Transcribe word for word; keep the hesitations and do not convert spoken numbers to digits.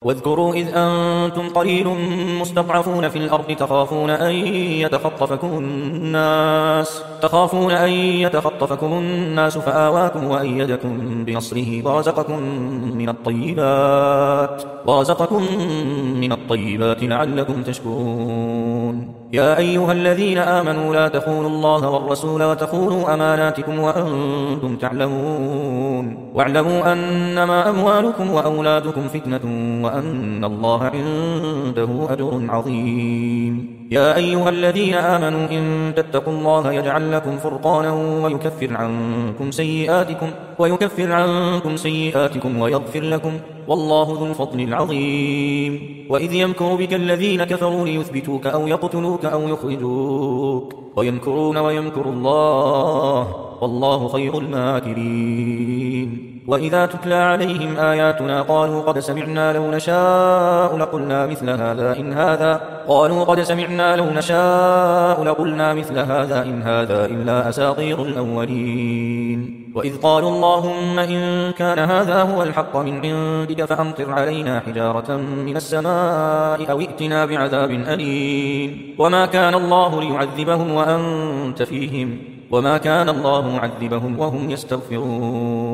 واذكروا إذ أنتم قليل مستضعفون في الأرض تخافون أن يتخطفكم الناس تخافون أن يتخطفكم الناس فآواكم وأيدكم بنصره ورزقكم من الطيبات ورزقكم من الطيبات لعلكم تشكرون. يا أيها الذين آمنوا لا تخونوا الله والرسول وتخونوا أماناتكم وأنتم تعلمون واعلموا أنما أموالكم وأولادكم فتنة وأن الله عنده أجر عظيم. يا أيها الذين آمنوا إن تتقوا الله يجعل لكم فرقانا ويكفر عنكم سيئاتكم ويكفر عنكم سيئاتكم ويغفر لكم والله ذو الفضل العظيم. وإذ يمكر بك الذين كفروا ليثبتوك أو يقتلوك أو يخرجوك ويمكرون ويمكر الله والله خير الماكرين. وإذا تتلى عليهم آياتنا قالوا قد سمعنا لو نشاء لقلنا مثل هذا إن هذا قالوا قد سمعنا لو نشاء لقلنا مثل هذا إن هذا إلا أساطير الأولين. وإذ قالوا اللهم إن كان هذا هو الحق من عندك فأمطر علينا حجارة من السماء أو ائتنا بعذاب أليم. وما كان الله ليعذبهم وأنت فيهم وما كان الله معذبهم وهم يستغفرون.